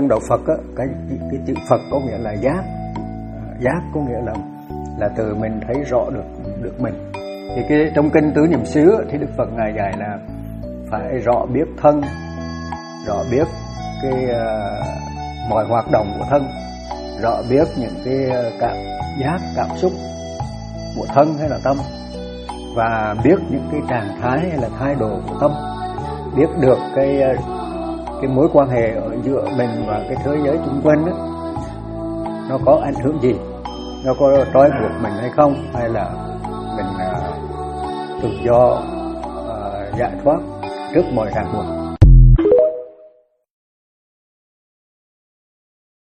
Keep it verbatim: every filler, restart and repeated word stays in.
trong đạo Phật á, cái, cái chữ Phật có nghĩa là giác. Giác có nghĩa là là từ mình thấy rõ được được mình. Thì cái trong kinh Tứ Niệm xứ thì Đức Phật ngài dạy là phải rõ biết thân, rõ biết cái uh, mọi hoạt động của thân, rõ biết những cái cảm giác, cảm xúc của thân hay là tâm, và biết những cái trạng thái hay là thái độ của tâm, biết được cái cái mối quan hệ ở giữa mình và cái thế giới xung quanh đó, nó có ảnh hưởng gì, nó có trói buộc mình hay không, hay là mình uh, tự do uh, giải thoát trước mọi ràng buộc.